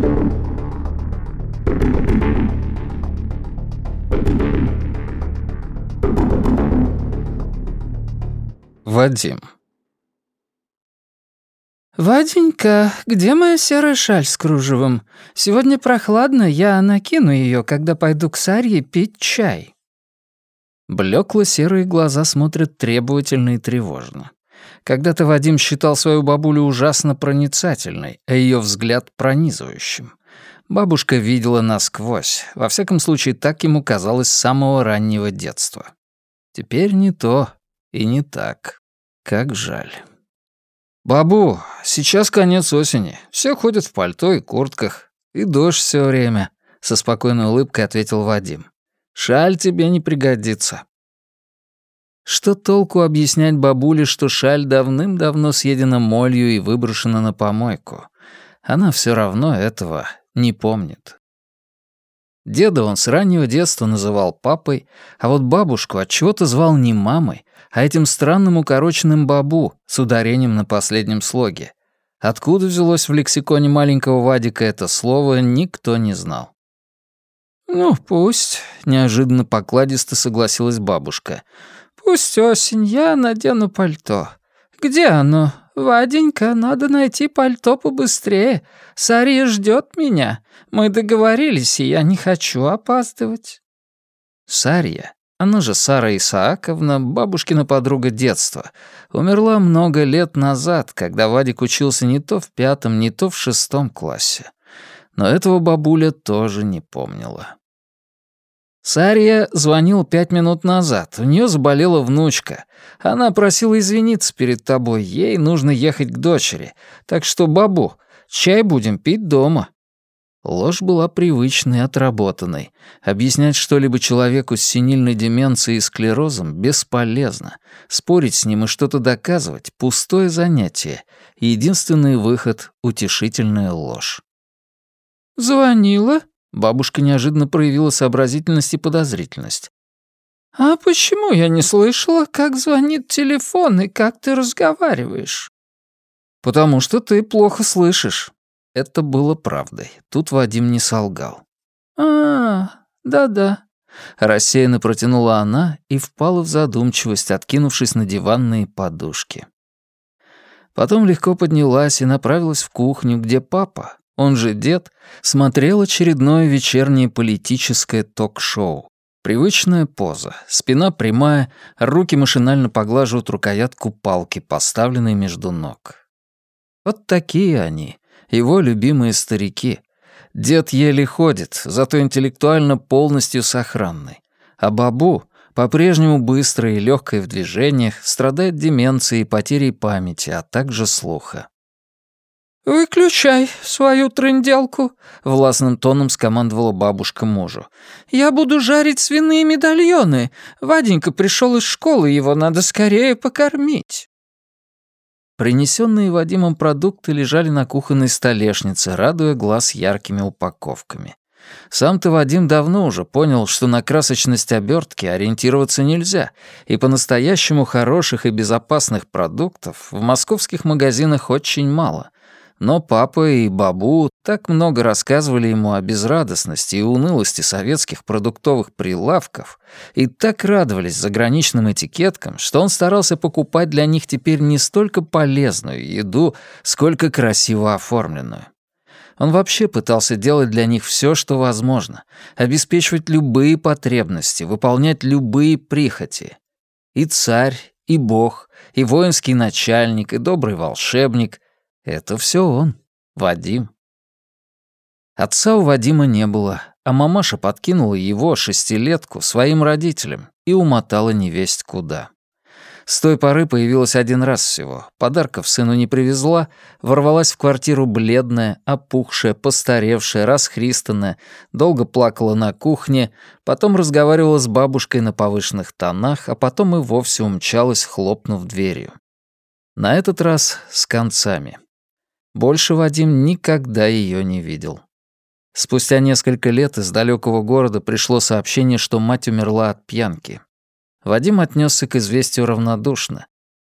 Вадим. «Ваденька, где моя серая шаль с кружевом? Сегодня прохладно, я накину ее, когда пойду к Сарье пить чай». Блекло-серые глаза смотрят требовательно и тревожно. Когда-то Вадим считал свою бабулю ужасно проницательной, а ее взгляд пронизывающим. Бабушка видела насквозь, во всяком случае, так ему казалось с самого раннего детства. Теперь не то и не так. Как жаль. «Бабу, сейчас конец осени. Все ходят в пальто и куртках. И дождь все время», — со спокойной улыбкой ответил Вадим. «Шаль тебе не пригодится». Что толку объяснять бабуле, что шаль давным-давно съедена молью и выброшена на помойку? Она все равно этого не помнит. Деда он с раннего детства называл папой, а вот бабушку отчего-то звал не мамой, а этим странным укороченным бабу с ударением на последнем слоге. Откуда взялось в лексиконе маленького Вадика это слово, никто не знал. «Ну, пусть», — неожиданно покладисто согласилась бабушка. «Пусть осень, я надену пальто. Где оно? Ваденька, надо найти пальто побыстрее. Сарья ждет меня. Мы договорились, и я не хочу опаздывать». Сарья, она же Сара Исааковна, бабушкина подруга детства, умерла много лет назад, когда Вадик учился не то в 5, не то в 6 классе. Но этого бабуля тоже не помнила. Сарья звонила 5 минут назад. У нее заболела внучка. Она просила извиниться перед тобой. Ей нужно ехать к дочери. Так что, бабу, чай будем пить дома. Ложь была привычной, отработанной. Объяснять что-либо человеку с сенильной деменцией и склерозом бесполезно. Спорить с ним и что-то доказывать — пустое занятие. И единственный выход — утешительная ложь. «Звонила?» — бабушка неожиданно проявила сообразительность и подозрительность. «А почему я не слышала, как звонит телефон и как ты разговариваешь?» «Потому что ты плохо слышишь». Это было правдой. Тут Вадим не солгал. Да-да», — рассеянно протянула она и впала в задумчивость, откинувшись на диванные подушки. Потом легко поднялась и направилась в кухню, где папа, он же дед, смотрел очередное вечернее политическое ток-шоу. Привычная поза, спина прямая, руки машинально поглаживают рукоятку палки, поставленной между ног. Вот такие они, его любимые старики. Дед еле ходит, зато интеллектуально полностью сохранный. А бабу, по-прежнему быстрая и легкая в движениях, страдает деменцией и потерей памяти, а также слуха. «Выключай свою трынделку», — властным тоном скомандовала бабушка мужу. «Я буду жарить свиные медальоны. Ваденька пришел из школы, его надо скорее покормить». Принесенные Вадимом продукты лежали на кухонной столешнице, радуя глаз яркими упаковками. Сам-то Вадим давно уже понял, что на красочность обертки ориентироваться нельзя, и по-настоящему хороших и безопасных продуктов в московских магазинах очень мало. Но папа и бабу так много рассказывали ему о безрадостности и унылости советских продуктовых прилавков и так радовались заграничным этикеткам, что он старался покупать для них теперь не столько полезную еду, сколько красиво оформленную. Он вообще пытался делать для них все, что возможно, обеспечивать любые потребности, выполнять любые прихоти. И царь, и бог, и воинский начальник, и добрый волшебник — это все он, Вадим. Отца у Вадима не было, а мамаша подкинула его, 6-летку, своим родителям и умотала невесть куда. С той поры появилась один раз всего, подарков сыну не привезла, ворвалась в квартиру бледная, опухшая, постаревшая, расхристанная, долго плакала на кухне, потом разговаривала с бабушкой на повышенных тонах, а потом и вовсе умчалась, хлопнув дверью. На этот раз с концами. Больше Вадим никогда ее не видел. Спустя несколько лет из далекого города пришло сообщение, что мать умерла от пьянки. Вадим отнесся к известию равнодушно.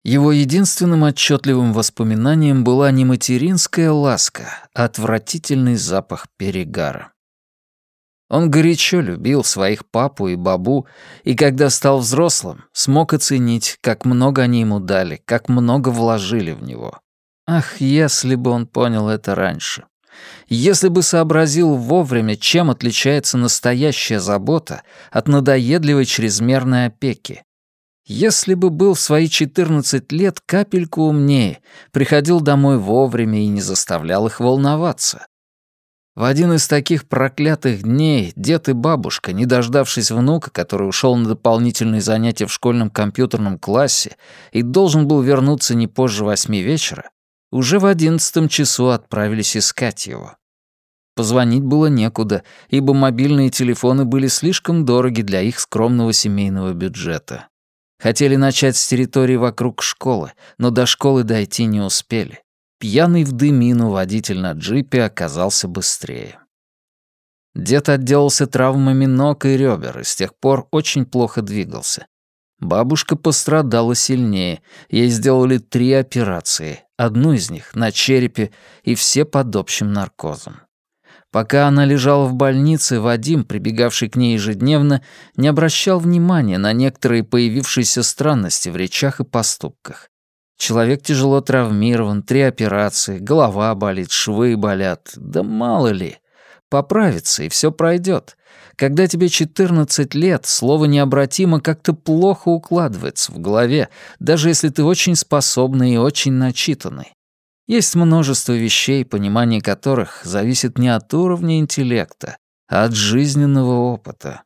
Его единственным отчетливым воспоминанием была не материнская ласка, а отвратительный запах перегара. Он горячо любил своих папу и бабу, и когда стал взрослым, смог оценить, как много они ему дали, как много вложили в него. Ах, если бы он понял это раньше. Если бы сообразил вовремя, чем отличается настоящая забота от надоедливой чрезмерной опеки. Если бы был в свои 14 лет капельку умнее, приходил домой вовремя и не заставлял их волноваться. В один из таких проклятых дней дед и бабушка, не дождавшись внука, который ушел на дополнительные занятия в школьном компьютерном классе и должен был вернуться не позже 8 вечера, уже в 11 часу отправились искать его. Позвонить было некуда, ибо мобильные телефоны были слишком дороги для их скромного семейного бюджета. Хотели начать с территории вокруг школы, но до школы дойти не успели. Пьяный в дымину водитель на джипе оказался быстрее. Дед отделался травмами ног и ребер и с тех пор очень плохо двигался. Бабушка пострадала сильнее, ей сделали 3 операции, одну из них на черепе и все под общим наркозом. Пока она лежала в больнице, Вадим, прибегавший к ней ежедневно, не обращал внимания на некоторые появившиеся странности в речах и поступках. Человек тяжело травмирован, 3 операции, голова болит, швы болят. Да мало ли. Поправится, и все пройдет. Когда тебе 14 лет, слово «необратимо» как-то плохо укладывается в голове, даже если ты очень способный и очень начитанный. Есть множество вещей, понимание которых зависит не от уровня интеллекта, а от жизненного опыта.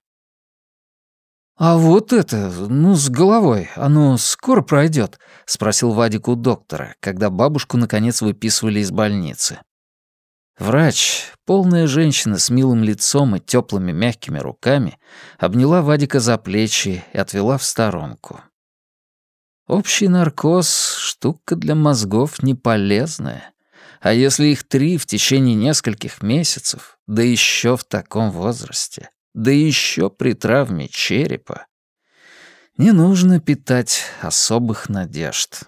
«А вот это, с головой, оно скоро пройдет?» — спросил Вадик у доктора, когда бабушку наконец выписывали из больницы. Врач, полная женщина с милым лицом и теплыми мягкими руками, обняла Вадика за плечи и отвела в сторонку. Общий наркоз — штука для мозгов не полезная. А если их 3 в течение нескольких месяцев, да еще в таком возрасте, да еще при травме черепа, не нужно питать особых надежд.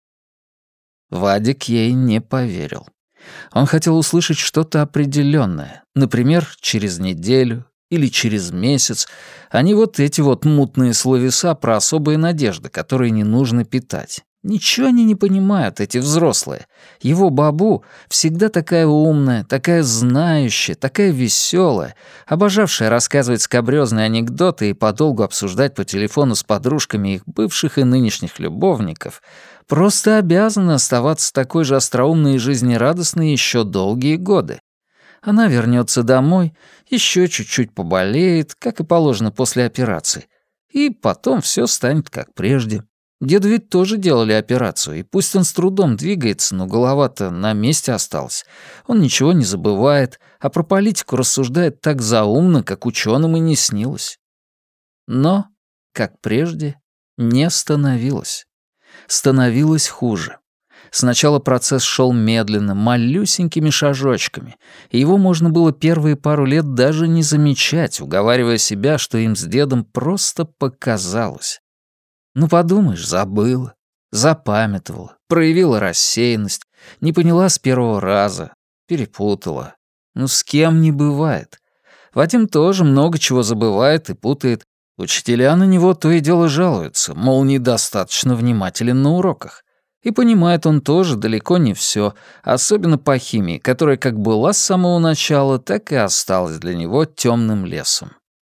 Вадик ей не поверил. Он хотел услышать что-то определенное, например, через неделю или через месяц, а не вот эти вот мутные словеса про особые надежды, которые не нужно питать. Ничего они не понимают, эти взрослые. Его бабу всегда такая умная, такая знающая, такая веселая, обожавшая рассказывать скабрёзные анекдоты и подолгу обсуждать по телефону с подружками их бывших и нынешних любовников, просто обязана оставаться такой же остроумной и жизнерадостной еще долгие годы. Она вернется домой, еще чуть-чуть поболеет, как и положено после операции, и потом все станет как прежде. Деду ведь тоже делали операцию, и пусть он с трудом двигается, но голова-то на месте осталась. Он ничего не забывает, а про политику рассуждает так заумно, как ученым и не снилось. Но, как прежде, не становилось. Становилось хуже. Сначала процесс шел медленно, малюсенькими шажочками, и его можно было первые пару лет даже не замечать, уговаривая себя, что им с дедом просто показалось. Ну, подумаешь, забыла, запамятовала, проявила рассеянность, не поняла с первого раза, перепутала. Ну, с кем не бывает. Вадим тоже много чего забывает и путает. Учителя на него то и дело жалуются, мол, недостаточно внимателен на уроках. И понимает он тоже далеко не все, особенно по химии, которая как была с самого начала, так и осталась для него темным лесом.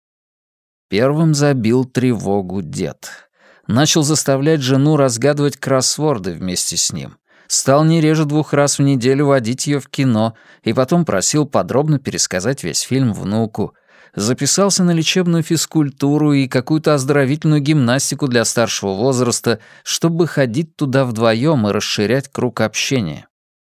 Первым забил тревогу дед. Начал заставлять жену разгадывать кроссворды вместе с ним. Стал не реже 2 раз в неделю водить ее в кино и потом просил подробно пересказать весь фильм внуку. Записался на лечебную физкультуру и какую-то оздоровительную гимнастику для старшего возраста, чтобы ходить туда вдвоем и расширять круг общения.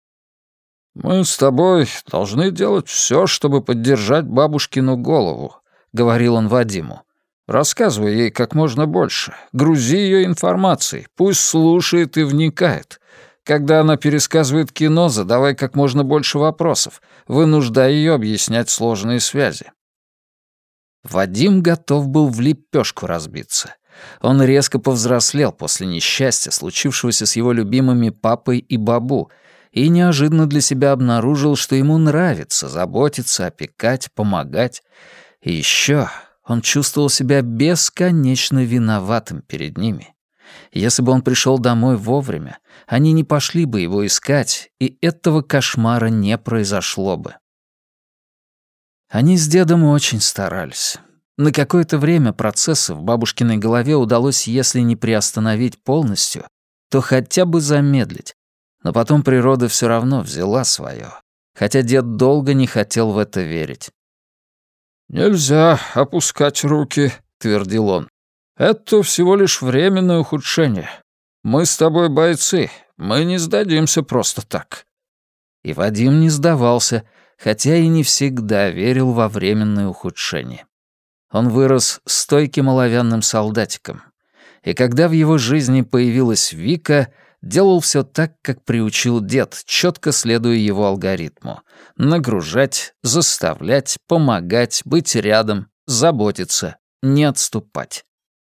«Мы с тобой должны делать все, чтобы поддержать бабушкину голову», — говорил он Вадиму. «Рассказывай ей как можно больше, грузи ее информацией, пусть слушает и вникает. Когда она пересказывает кино, задавай как можно больше вопросов, вынуждай ее объяснять сложные связи». Вадим готов был в лепешку разбиться. Он резко повзрослел после несчастья, случившегося с его любимыми папой и бабу, и неожиданно для себя обнаружил, что ему нравится заботиться, опекать, помогать. И еще он чувствовал себя бесконечно виноватым перед ними. Если бы он пришел домой вовремя, они не пошли бы его искать, и этого кошмара не произошло бы. Они с дедом очень старались. На какое-то время процессы в бабушкиной голове удалось, если не приостановить полностью, то хотя бы замедлить. Но потом природа все равно взяла свое, хотя дед долго не хотел в это верить. «Нельзя опускать руки», — твердил он. «Это всего лишь временное ухудшение. Мы с тобой бойцы, мы не сдадимся просто так». И Вадим не сдавался, хотя и не всегда верил во временное ухудшение. Он вырос стойким оловянным солдатиком. И когда в его жизни появилась Вика, делал все так, как приучил дед, четко следуя его алгоритму. Нагружать, заставлять, помогать, быть рядом, заботиться, не отступать.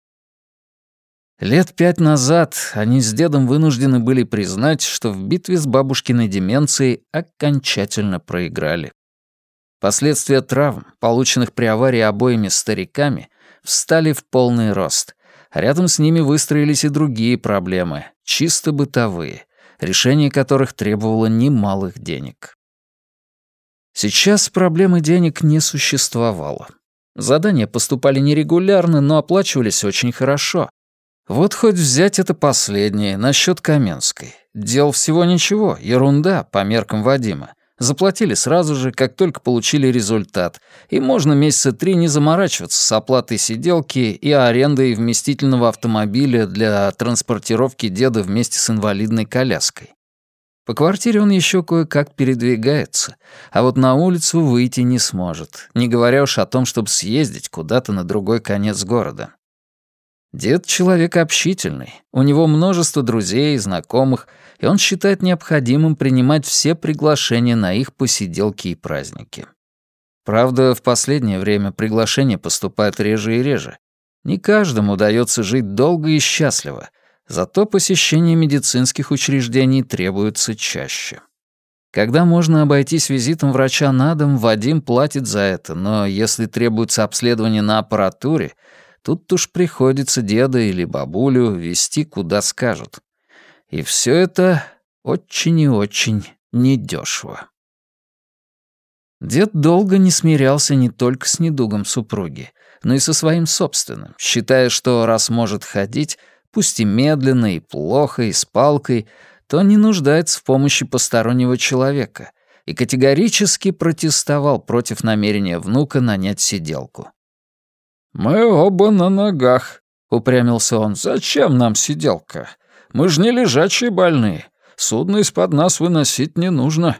Лет 5 назад они с дедом вынуждены были признать, что в битве с бабушкиной деменцией окончательно проиграли. Последствия травм, полученных при аварии обоими стариками, встали в полный рост. Рядом с ними выстроились и другие проблемы, чисто бытовые, решение которых требовало немалых денег. Сейчас проблемы денег не существовало. Задания поступали нерегулярно, но оплачивались очень хорошо. Вот хоть взять это последнее, насчет Каменской. Дел всего ничего, ерунда по меркам Вадима. Заплатили сразу же, как только получили результат, и можно месяца 3 не заморачиваться с оплатой сиделки и арендой вместительного автомобиля для транспортировки деда вместе с инвалидной коляской. По квартире он еще кое-как передвигается, а вот на улицу выйти не сможет, не говоря уж о том, чтобы съездить куда-то на другой конец города. Дед — человек общительный, у него множество друзей и знакомых, и он считает необходимым принимать все приглашения на их посиделки и праздники. Правда, в последнее время приглашения поступают реже и реже. Не каждому удается жить долго и счастливо, зато посещение медицинских учреждений требуется чаще. Когда можно обойтись визитом врача на дом, Вадим платит за это, но если требуется обследование на аппаратуре, тут уж приходится деда или бабулю везти куда скажут. И все это очень и очень недешево. Дед долго не смирялся не только с недугом супруги, но и со своим собственным, считая, что раз может ходить, пусть и медленно, и плохо, и с палкой, то не нуждается в помощи постороннего человека, и категорически протестовал против намерения внука нанять сиделку. «Мы оба на ногах», — упрямился он. «Зачем нам сиделка? Мы же не лежачие больные. Судно из-под нас выносить не нужно».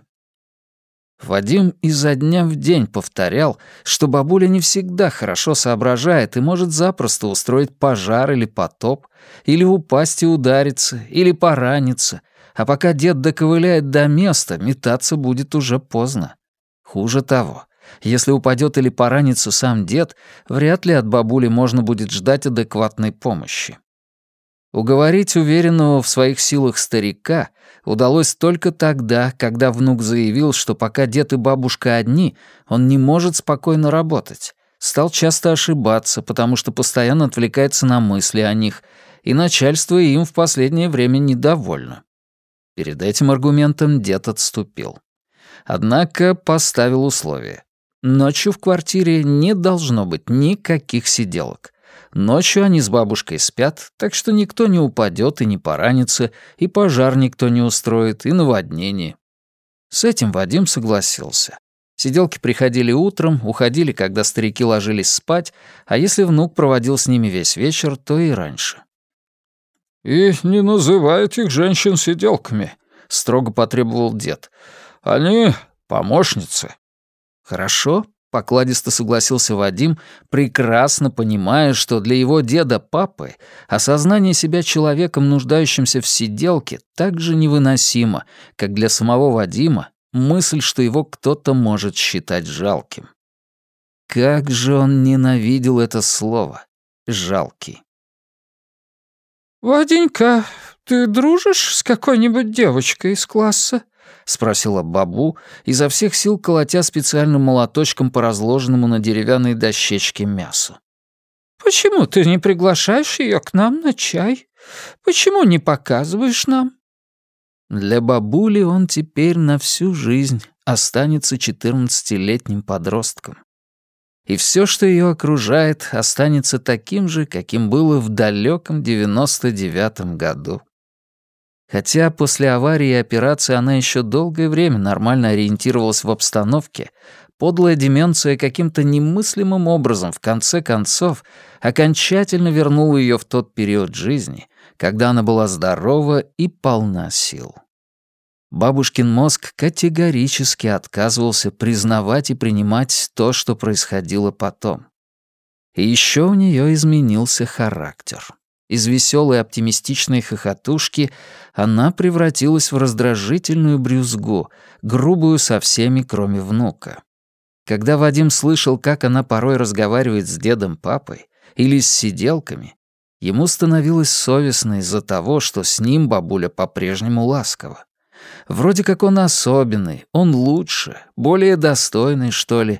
Вадим изо дня в день повторял, что бабуля не всегда хорошо соображает и может запросто устроить пожар или потоп, или упасть и удариться, или пораниться, а пока дед доковыляет до места, метаться будет уже поздно. Хуже того, если упадет или поранится сам дед, вряд ли от бабули можно будет ждать адекватной помощи. Уговорить уверенного в своих силах старика удалось только тогда, когда внук заявил, что пока дед и бабушка одни, он не может спокойно работать. Стал часто ошибаться, потому что постоянно отвлекается на мысли о них, и начальство им в последнее время недовольно. Перед этим аргументом дед отступил. Однако поставил условие. Ночью в квартире не должно быть никаких сиделок. Ночью они с бабушкой спят, так что никто не упадет и не поранится, и пожар никто не устроит, и наводнение. С этим Вадим согласился. Сиделки приходили утром, уходили, когда старики ложились спать, а если внук проводил с ними весь вечер, то и раньше. «И не называй этих женщин сиделками», — строго потребовал дед. «Они помощницы». «Хорошо», — покладисто согласился Вадим, прекрасно понимая, что для его деда-папы осознание себя человеком, нуждающимся в сиделке, так же невыносимо, как для самого Вадима мысль, что его кто-то может считать жалким. Как же он ненавидел это слово «жалкий». «Ваденька, ты дружишь с какой-нибудь девочкой из класса?» — спросила Бабу, изо всех сил колотя специальным молоточком по разложенному на деревянной дощечке мясу. «Почему ты не приглашаешь ее к нам на чай? Почему не показываешь нам?» Для бабули он теперь на всю жизнь останется 14-летним подростком. И все, что ее окружает, останется таким же, каким было в далеком 99-м году. Хотя после аварии и операции она еще долгое время нормально ориентировалась в обстановке, подлая деменция каким-то немыслимым образом в конце концов окончательно вернула ее в тот период жизни, когда она была здорова и полна сил. Бабушкин мозг категорически отказывался признавать и принимать то, что происходило потом. И еще у нее изменился характер. Из веселой оптимистичной хохотушки она превратилась в раздражительную брюзгу, грубую со всеми, кроме внука. Когда Вадим слышал, как она порой разговаривает с дедом-папой или с сиделками, ему становилось совестно из-за того, что с ним бабуля по-прежнему ласкова. Вроде как он особенный, он лучше, более достойный, что ли.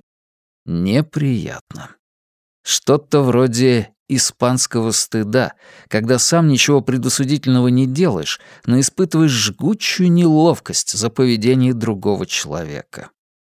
Неприятно. Что-то вроде испанского стыда, когда сам ничего предосудительного не делаешь, но испытываешь жгучую неловкость за поведение другого человека.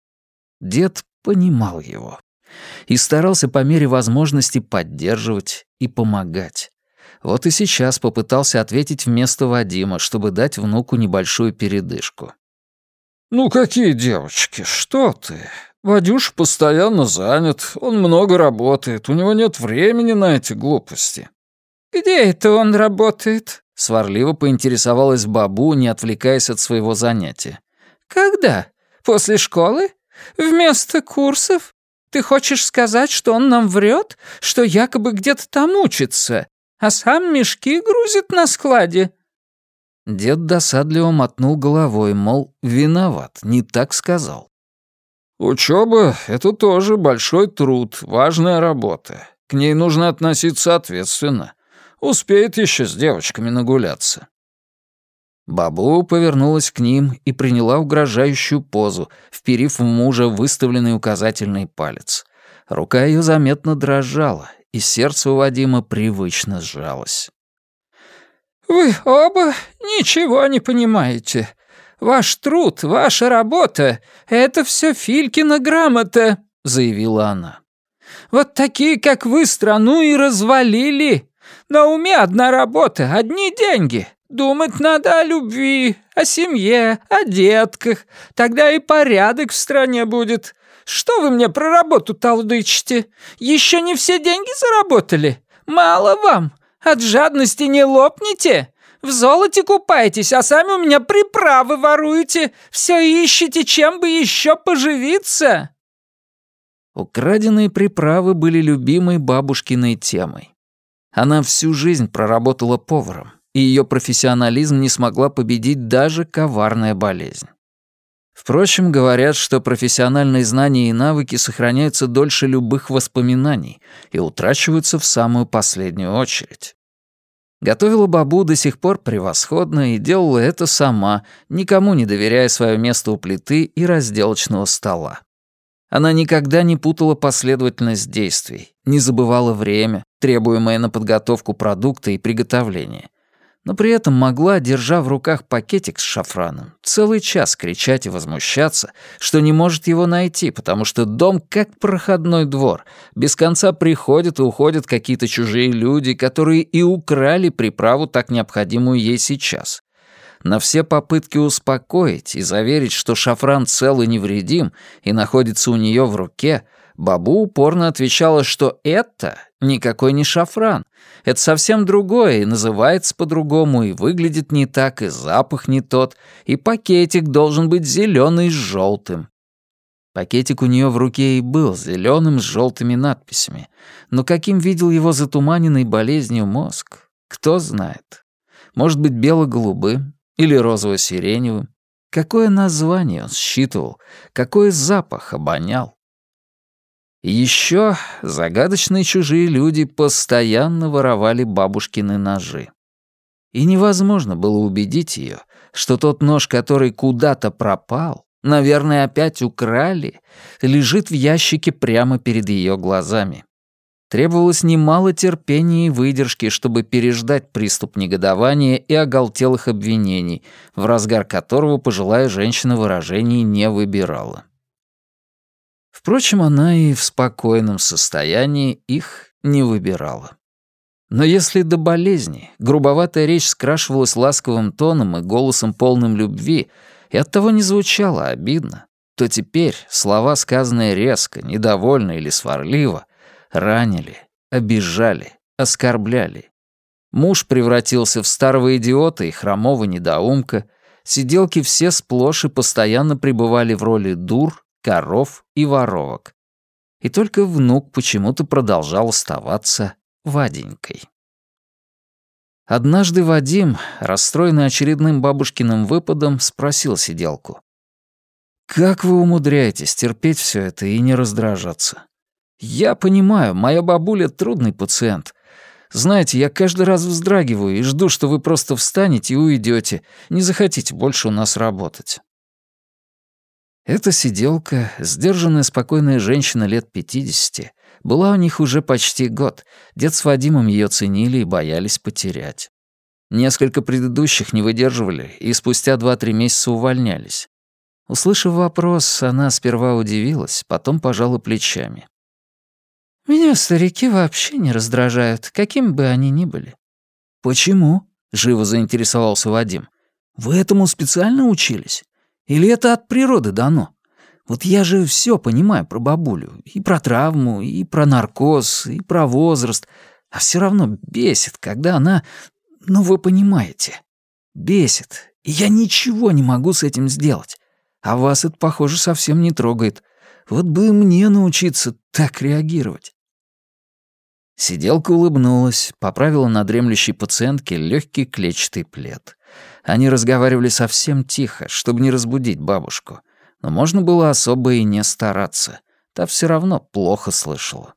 Дед понимал его и старался по мере возможности поддерживать и помогать. Вот и сейчас попытался ответить вместо Вадима, чтобы дать внуку небольшую передышку. «Ну какие девочки, что ты? Вадюш постоянно занят, он много работает, у него нет времени на эти глупости». «Где это он работает?» — сварливо поинтересовалась Бабу, не отвлекаясь от своего занятия. «Когда? После школы? Вместо курсов? Ты хочешь сказать, что он нам врет, что якобы где-то там учится, а сам мешки грузит на складе?» Дед досадливо мотнул головой, мол, виноват, не так сказал. «Учёба — это тоже большой труд, важная работа. К ней нужно относиться ответственно. Успеет еще с девочками нагуляться». Бабу повернулась к ним и приняла угрожающую позу, вперив в мужа выставленный указательный палец. Рука ее заметно дрожала, и сердце у Вадима привычно сжалось. «Вы оба ничего не понимаете. Ваш труд, ваша работа — это все Филькина грамота», — заявила она. «Вот такие, как вы, страну и развалили. На уме одна работа, одни деньги. Думать надо о любви, о семье, о детках. Тогда и порядок в стране будет. Что вы мне про работу толдычите? Еще не все деньги заработали? Мало вам? От жадности не лопните? В золоте купаетесь, а сами у меня приправы воруете. Все ищете, чем бы еще поживиться». Украденные приправы были любимой бабушкиной темой. Она всю жизнь проработала поваром, и ее профессионализм не смогла победить даже коварная болезнь. Впрочем, говорят, что профессиональные знания и навыки сохраняются дольше любых воспоминаний и утрачиваются в самую последнюю очередь. Готовила Бабу до сих пор превосходно и делала это сама, никому не доверяя свое место у плиты и разделочного стола. Она никогда не путала последовательность действий, не забывала время, требуемое на подготовку продукта и приготовление, но при этом могла, держа в руках пакетик с шафраном, целый час кричать и возмущаться, что не может его найти, потому что дом как проходной двор, без конца приходят и уходят какие-то чужие люди, которые и украли приправу, так необходимую ей сейчас. На все попытки успокоить и заверить, что шафран цел и невредим и находится у нее в руке, Бабу упорно отвечала, что это никакой не шафран, это совсем другое и называется по-другому, и выглядит не так, и запах не тот, и пакетик должен быть зеленый с желтым. Пакетик у нее в руке и был зеленым с желтыми надписями, но каким видел его затуманенный болезнью мозг, кто знает. Может быть, бело-голубым или розово-сиреневым. Какое название он считывал, какой запах обонял. И еще загадочные чужие люди постоянно воровали бабушкины ножи. И невозможно было убедить ее, что тот нож, который куда-то пропал, наверное, опять украли, лежит в ящике прямо перед ее глазами. Требовалось немало терпения и выдержки, чтобы переждать приступ негодования и оголтелых обвинений, в разгар которого пожилая женщина выражений не выбирала. Впрочем, она и в спокойном состоянии их не выбирала. Но если до болезни грубоватая речь скрашивалась ласковым тоном и голосом полным любви, и оттого не звучало обидно, то теперь слова, сказанные резко, недовольно или сварливо, ранили, обижали, оскорбляли. Муж превратился в старого идиота и хромого недоумка, сиделки все сплошь и постоянно пребывали в роли дур, коров и воровок. И только внук почему-то продолжал оставаться Ваденькой. Однажды Вадим, расстроенный очередным бабушкиным выпадом, спросил сиделку: «Как вы умудряетесь терпеть все это и не раздражаться? Я понимаю, моя бабуля трудный пациент. Знаете, я каждый раз вздрагиваю и жду, что вы просто встанете и уйдете, не захотите больше у нас работать». Эта сиделка, сдержанная, спокойная женщина лет 50, была у них уже почти год. Дед с Вадимом ее ценили и боялись потерять. Несколько предыдущих не выдерживали и спустя 2-3 месяца увольнялись. Услышав вопрос, она сперва удивилась, потом пожала плечами. «Меня старики вообще не раздражают, какими бы они ни были». «Почему?» — живо заинтересовался Вадим. «Вы этому специально учились? Или это от природы дано? Вот я же все понимаю про бабулю, и про травму, и про наркоз, и про возраст, а все равно бесит, когда она... Ну, вы понимаете. Бесит, и я ничего не могу с этим сделать. А вас это, похоже, совсем не трогает. Вот бы мне научиться так реагировать». Сиделка улыбнулась, поправила на дремлющей пациентке легкий клетчатый плед. Они разговаривали совсем тихо, чтобы не разбудить бабушку. Но можно было особо и не стараться. Та все равно плохо слышала.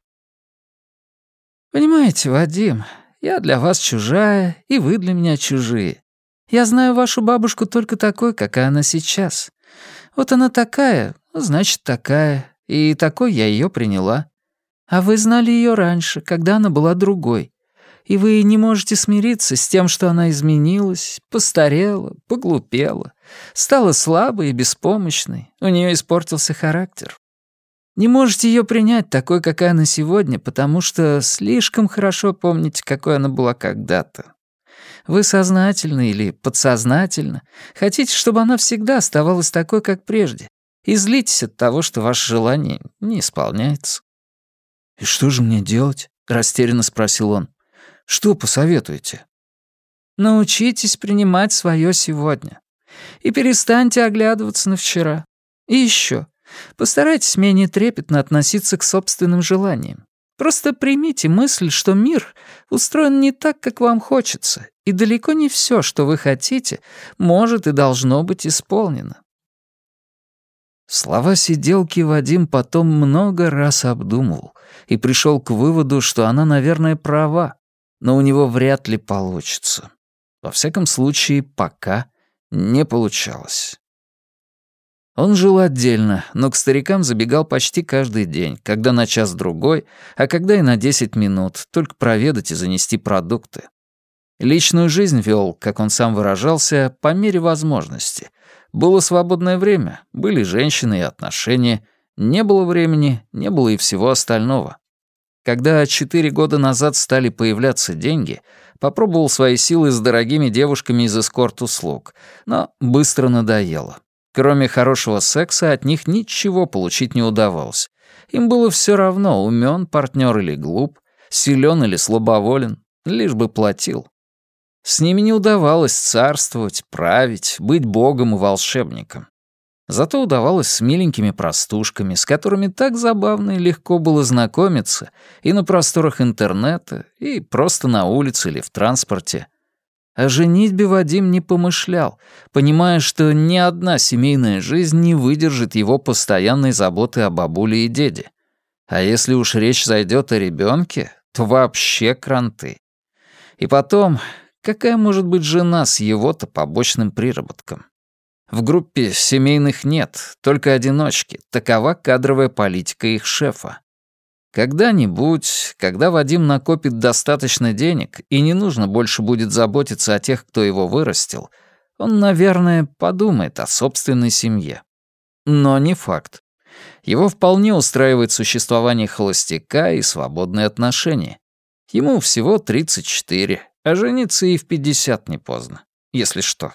«Понимаете, Вадим, я для вас чужая, и вы для меня чужие. Я знаю вашу бабушку только такой, какая она сейчас. Вот она такая, значит, такая, и такой я ее приняла. А вы знали ее раньше, когда она была другой. И вы не можете смириться с тем, что она изменилась, постарела, поглупела, стала слабой и беспомощной, у нее испортился характер. Не можете ее принять такой, какая она сегодня, потому что слишком хорошо помните, какой она была когда-то. Вы сознательно или подсознательно хотите, чтобы она всегда оставалась такой, как прежде, и злитесь от того, что ваше желание не исполняется». «И что же мне делать?» — растерянно спросил он. «Что посоветуете?» «Научитесь принимать свое сегодня. И перестаньте оглядываться на вчера. И еще, постарайтесь менее трепетно относиться к собственным желаниям. Просто примите мысль, что мир устроен не так, как вам хочется, и далеко не все, что вы хотите, может и должно быть исполнено». Слова сиделки Вадим потом много раз обдумывал и пришел к выводу, что она, наверное, права, но у него вряд ли получится. Во всяком случае, пока не получалось. Он жил отдельно, но к старикам забегал почти каждый день, когда на час-другой, а когда и на 10 минут, только проведать и занести продукты. Личную жизнь вел, как он сам выражался, по мере возможности. Было свободное время, были женщины и отношения, не было времени, не было и всего остального. Когда 4 года назад стали появляться деньги, попробовал свои силы с дорогими девушками из эскорт-услуг, но быстро надоело. Кроме хорошего секса от них ничего получить не удавалось. Им было все равно, умён партнер или глуп, силен или слабоволен, лишь бы платил. С ними не удавалось царствовать, править, быть богом и волшебником. Зато удавалось с миленькими простушками, с которыми так забавно и легко было знакомиться и на просторах интернета, и просто на улице или в транспорте. О женитьбе Вадим не помышлял, понимая, что ни одна семейная жизнь не выдержит его постоянной заботы о бабуле и деде. А если уж речь зайдет о ребенке, то вообще кранты. И потом, Какая может быть жена с его-то побочным приработком? В группе семейных нет, только одиночки. Такова кадровая политика их шефа. Когда-нибудь, когда Вадим накопит достаточно денег и не нужно больше будет заботиться о тех, кто его вырастил, он, наверное, подумает о собственной семье. Но не факт. Его вполне устраивает существование холостяка и свободные отношения. Ему всего 34, а жениться и в 50 не поздно, если что.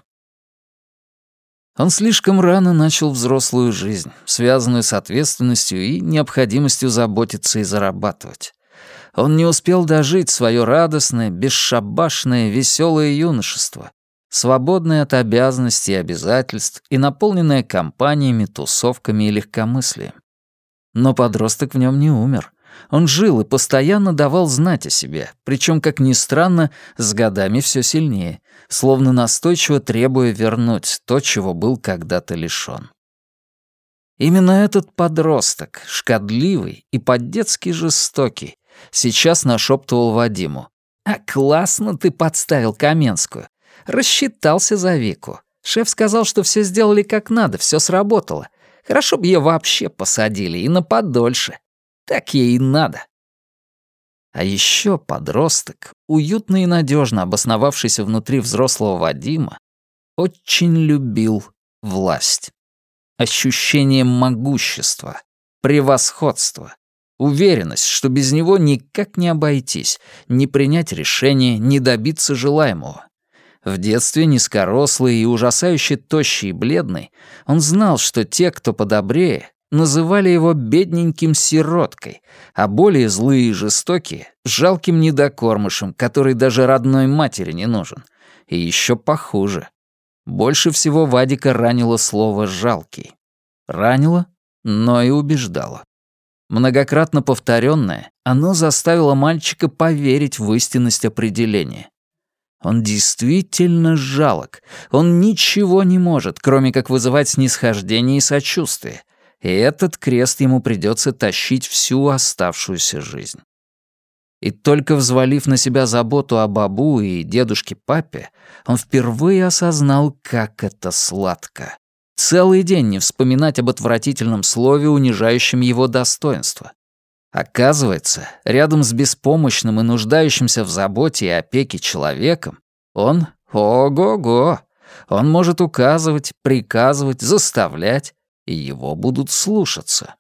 Он слишком рано начал взрослую жизнь, связанную с ответственностью и необходимостью заботиться и зарабатывать. Он не успел дожить свое радостное, бесшабашное, веселое юношество, свободное от обязанностей и обязательств и наполненное компаниями, тусовками и легкомыслием. Но подросток в нем не умер. Он жил и постоянно давал знать о себе, причем, как ни странно, с годами все сильнее, словно настойчиво требуя вернуть то, чего был когда-то лишён. Именно этот подросток, шкодливый и по-детски жестокий, сейчас нашептывал Вадиму: «А классно ты подставил Каменскую. Рассчитался за Вику. Шеф сказал, что все сделали как надо, все сработало. Хорошо бы ее вообще посадили и на подольше. Так ей и надо». А еще подросток, уютно и надежно обосновавшийся внутри взрослого Вадима, очень любил власть. Ощущение могущества, превосходства, уверенность, что без него никак не обойтись, не принять решение, не добиться желаемого. В детстве низкорослый и ужасающе тощий и бледный, он знал, что те, кто подобрее, называли его бедненьким сироткой, а более злые и жестокие — жалким недокормышем, который даже родной матери не нужен. И еще похуже. Больше всего Вадика ранило слово «жалкий». Ранило, но и убеждало. Многократно повторенное, оно заставило мальчика поверить в истинность определения. Он действительно жалок, он ничего не может, кроме как вызывать снисхождение и сочувствие, и этот крест ему придется тащить всю оставшуюся жизнь. И только взвалив на себя заботу о бабу и дедушке-папе, он впервые осознал, как это сладко. Целый день не вспоминать об отвратительном слове, унижающем его достоинство. Оказывается, рядом с беспомощным и нуждающимся в заботе и опеке человеком он — ого-го! Он может указывать, приказывать, заставлять, и его будут слушаться.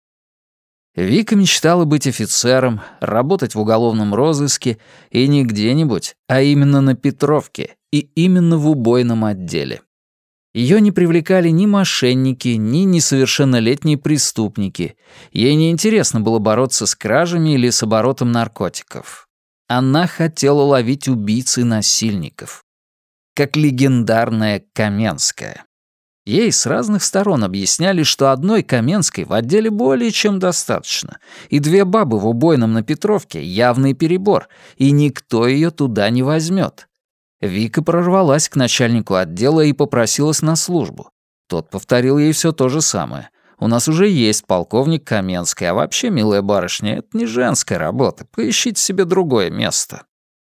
Вика мечтала быть офицером, работать в уголовном розыске и не где-нибудь, а именно на Петровке и именно в убойном отделе. Ее не привлекали ни мошенники, ни несовершеннолетние преступники. Ей не интересно было бороться с кражами или с оборотом наркотиков. Она хотела ловить убийц и насильников. Как легендарная Каменская. Ей с разных сторон объясняли, что одной Каменской в отделе более чем достаточно, и 2 бабы в убойном на Петровке — явный перебор, и никто ее туда не возьмет. Вика прорвалась к начальнику отдела и попросилась на службу. Тот повторил ей все то же самое. «У нас уже есть полковник Каменский, а вообще, милая барышня, это не женская работа, поищите себе другое место».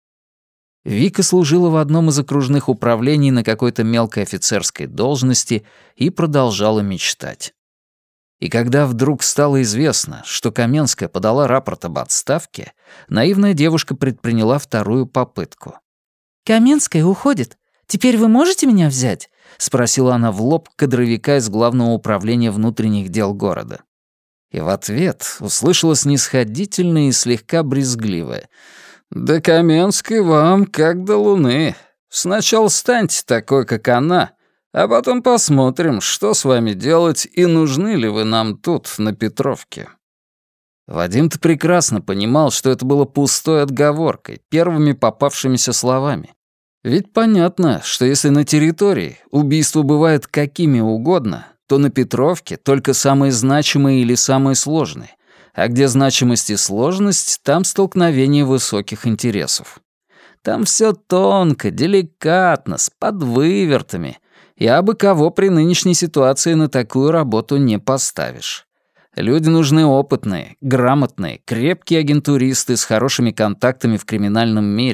Вика служила в одном из окружных управлений на какой-то мелкой офицерской должности и продолжала мечтать. И когда вдруг стало известно, что Каменская подала рапорт об отставке, наивная девушка предприняла вторую попытку. «Каменская уходит. Теперь вы можете меня взять?» — спросила она в лоб кадровика из Главного управления внутренних дел города. И в ответ услышала снисходительное и слегка брезгливое: «Да Каменской вам как до луны. Сначала станьте такой, как она, а потом посмотрим, что с вами делать и нужны ли вы нам тут, на Петровке». Вадим-то прекрасно понимал, что это было пустой отговоркой, первыми попавшимися словами. Ведь понятно, что если на территории убийства бывают какими угодно, то на Петровке только самые значимые или самые сложные, а где значимость и сложность, там столкновение высоких интересов. Там все тонко, деликатно, с подвывертами, и абы кого при нынешней ситуации на такую работу не поставишь. Люди нужны опытные, грамотные, крепкие агентуристы с хорошими контактами в криминальном мире,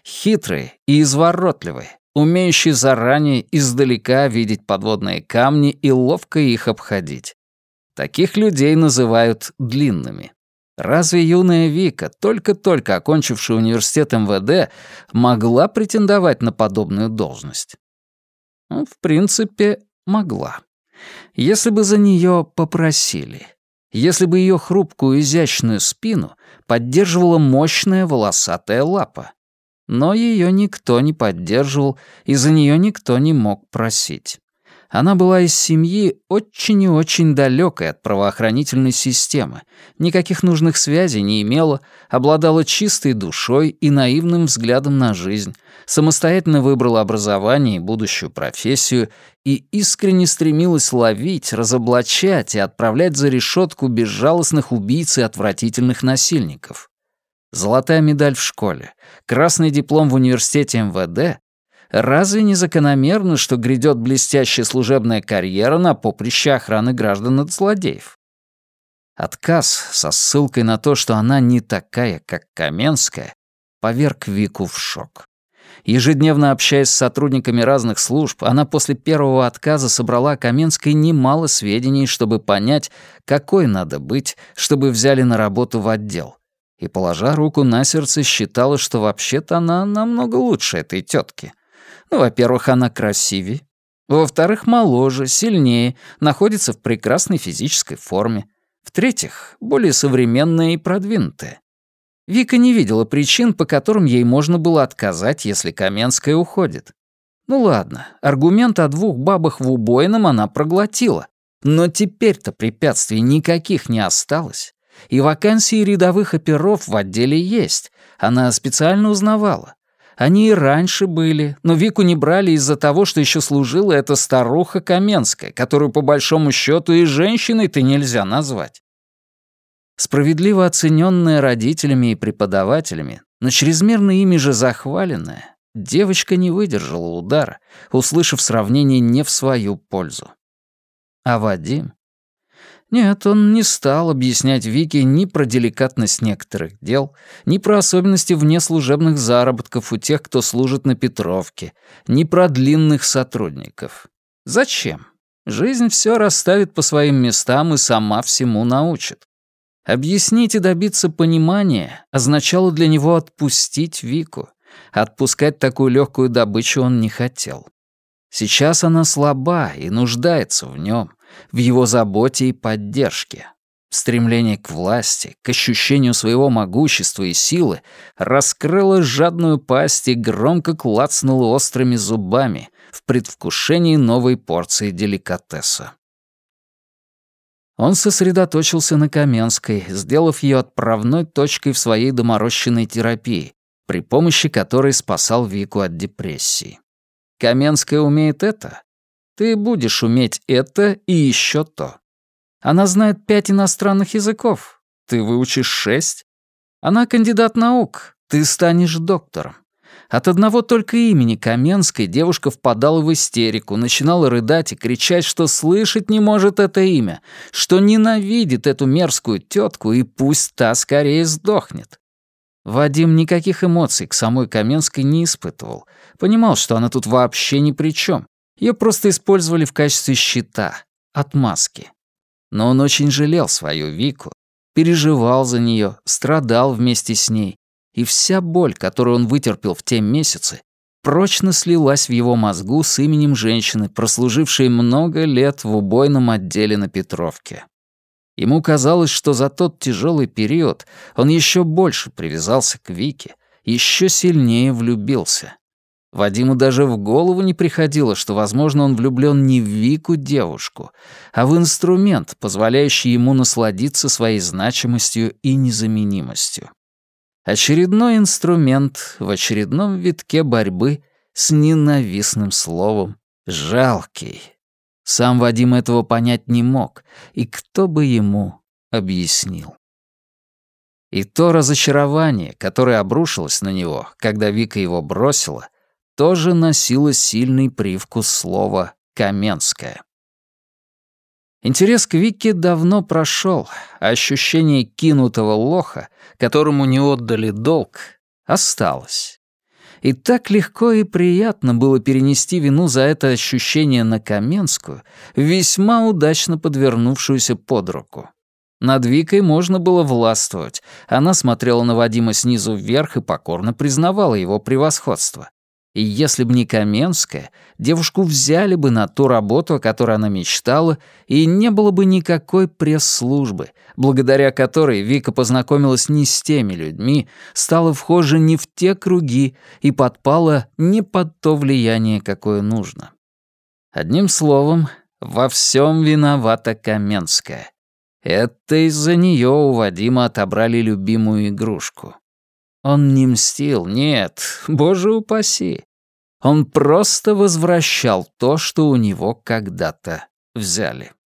Хитрые и изворотливые, умеющие заранее издалека видеть подводные камни и ловко их обходить. Таких людей называют длинными. Разве юная Вика, только-только окончившая университет МВД, могла претендовать на подобную должность? Ну, в принципе, могла. Если бы за нее попросили. Если бы ее хрупкую изящную спину поддерживала мощная волосатая лапа. Но ее никто не поддерживал, и за нее никто не мог просить. Она была из семьи очень и очень далекой от правоохранительной системы, никаких нужных связей не имела, обладала чистой душой и наивным взглядом на жизнь, самостоятельно выбрала образование и будущую профессию и искренне стремилась ловить, разоблачать и отправлять за решетку безжалостных убийц и отвратительных насильников. Золотая медаль в школе, красный диплом в университете МВД. Разве не закономерно, что грядет блестящая служебная карьера на поприще охраны граждан от злодеев? Отказ со ссылкой на то, что она не такая, как Каменская, поверг Вику в шок. Ежедневно общаясь с сотрудниками разных служб, она после первого отказа собрала о Каменской немало сведений, чтобы понять, какой надо быть, чтобы взяли на работу в отдел. И, положа руку на сердце, считала, что вообще-то она намного лучше этой тетки. Ну, во-первых, она красивее. Во-вторых, моложе, сильнее, находится в прекрасной физической форме. В-третьих, более современная и продвинутая. Вика не видела причин, по которым ей можно было отказать, если Каменская уходит. Ну ладно, аргумент о 2 бабах в убойном она проглотила. Но теперь-то препятствий никаких не осталось. И вакансии рядовых оперов в отделе есть. Она специально узнавала. Они и раньше были, но Вику не брали из-за того, что еще служила эта старуха Каменская, которую по большому счету и женщиной-то нельзя назвать. Справедливо оцененная родителями и преподавателями, но чрезмерно ими же захваленная, девочка не выдержала удара, услышав сравнение не в свою пользу. А Вадим? Нет, он не стал объяснять Вике ни про деликатность некоторых дел, ни про особенности внеслужебных заработков у тех, кто служит на Петровке, ни про длинных сотрудников. Зачем? Жизнь все расставит по своим местам и сама всему научит. Объяснить и добиться понимания означало для него отпустить Вику. Отпускать такую легкую добычу он не хотел. Сейчас она слаба и нуждается в нем, в его заботе и поддержке. Стремление к власти, к ощущению своего могущества и силы раскрыло жадную пасть и громко клацнуло острыми зубами в предвкушении новой порции деликатеса. Он сосредоточился на Каменской, сделав ее отправной точкой в своей доморощенной терапии, при помощи которой спасал Вику от депрессии. Каменская умеет это? Ты будешь уметь это и еще то. Она знает 5 иностранных языков. Ты выучишь 6. Она кандидат наук. Ты станешь доктором. От одного только имени Каменской девушка впадала в истерику, начинала рыдать и кричать, что слышать не может это имя, что ненавидит эту мерзкую тетку и пусть та скорее сдохнет. Вадим никаких эмоций к самой Каменской не испытывал. Понимал, что она тут вообще ни при чем. Ее просто использовали в качестве щита, отмазки. Но он очень жалел свою Вику, переживал за нее, страдал вместе с ней. И вся боль, которую он вытерпел в те месяцы, прочно слилась в его мозгу с именем женщины, прослужившей много лет в убойном отделе на Петровке. Ему казалось, что за тот тяжелый период он еще больше привязался к Вике, еще сильнее влюбился. Вадиму даже в голову не приходило, что, возможно, он влюблен не в Вику девушку, а в инструмент, позволяющий ему насладиться своей значимостью и незаменимостью. Очередной инструмент в очередном витке борьбы с ненавистным словом «жалкий». Сам Вадим этого понять не мог, и кто бы ему объяснил. И то разочарование, которое обрушилось на него, когда Вика его бросила, тоже носило сильный привкус слова «Каменская». Интерес к Вике давно прошел, а ощущение кинутого лоха, которому не отдали долг, осталось. И так легко и приятно было перенести вину за это ощущение на Каменскую, весьма удачно подвернувшуюся под руку. Над Викой можно было властвовать. Она смотрела на Вадима снизу вверх и покорно признавала его превосходство. И если бы не Каменская, девушку взяли бы на ту работу, о которой она мечтала, и не было бы никакой пресс-службы, благодаря которой Вика познакомилась не с теми людьми, стала вхожа не в те круги и подпала не под то влияние, какое нужно. Одним словом, во всем виновата Каменская. Это из-за нее у Вадима отобрали любимую игрушку. Он не мстил, нет, боже упаси. Он просто возвращал то, что у него когда-то взяли.